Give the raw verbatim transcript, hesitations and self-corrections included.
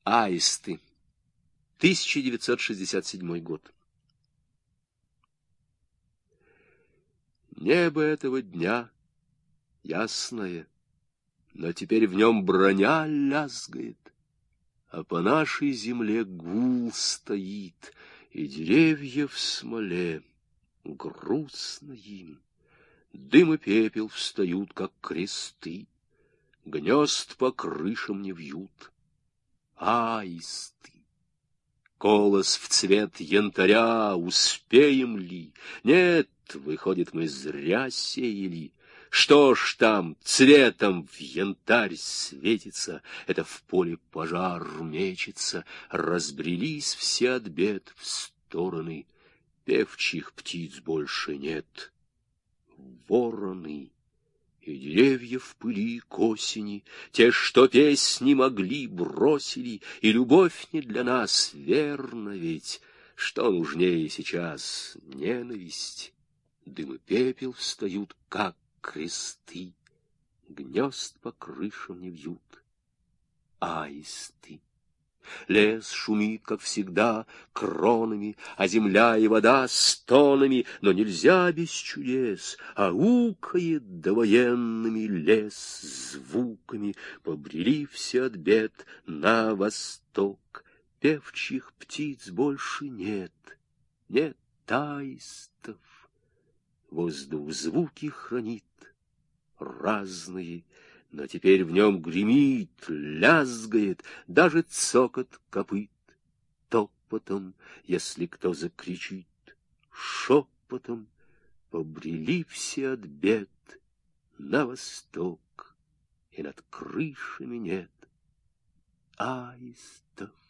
Аисты. тысяча девятьсот шестьдесят седьмой год. Небо этого дня ясное, но теперь в нем броня лязгает, а по нашей земле гул стоит, и деревья в смоле, грустно им. Дым и пепел встают, как кресты, гнезд по крышам не вьют. Аисты. Колос в цвет янтаря, успеем ли? Нет, выходит, мы зря сеяли. Что ж там цветом в янтарь светится, это в поле пожар мечется, разбрелись все от бед в стороны, певчих птиц больше нет. Вороны и деревья в пыли к осени, те, что песни могли, бросили, и любовь не для нас, верно ведь, что нужнее сейчас ненависть. Дым и пепел встают, как кресты, гнезд по крышам не вьют. Аисты. Лес шумит, как всегда, кронами, а земля и вода стонами, но нельзя без чудес, аукает довоенными лес звуками, побрели все от бед на восток. Певчих птиц больше нет, нет аистов. Воздух звуки хранит разные, но теперь в нем гремит, лязгает, даже цокот копыт. Топотом, если кто закричит, шепотом побрели все от бед на восток, и над крышами нет аистов.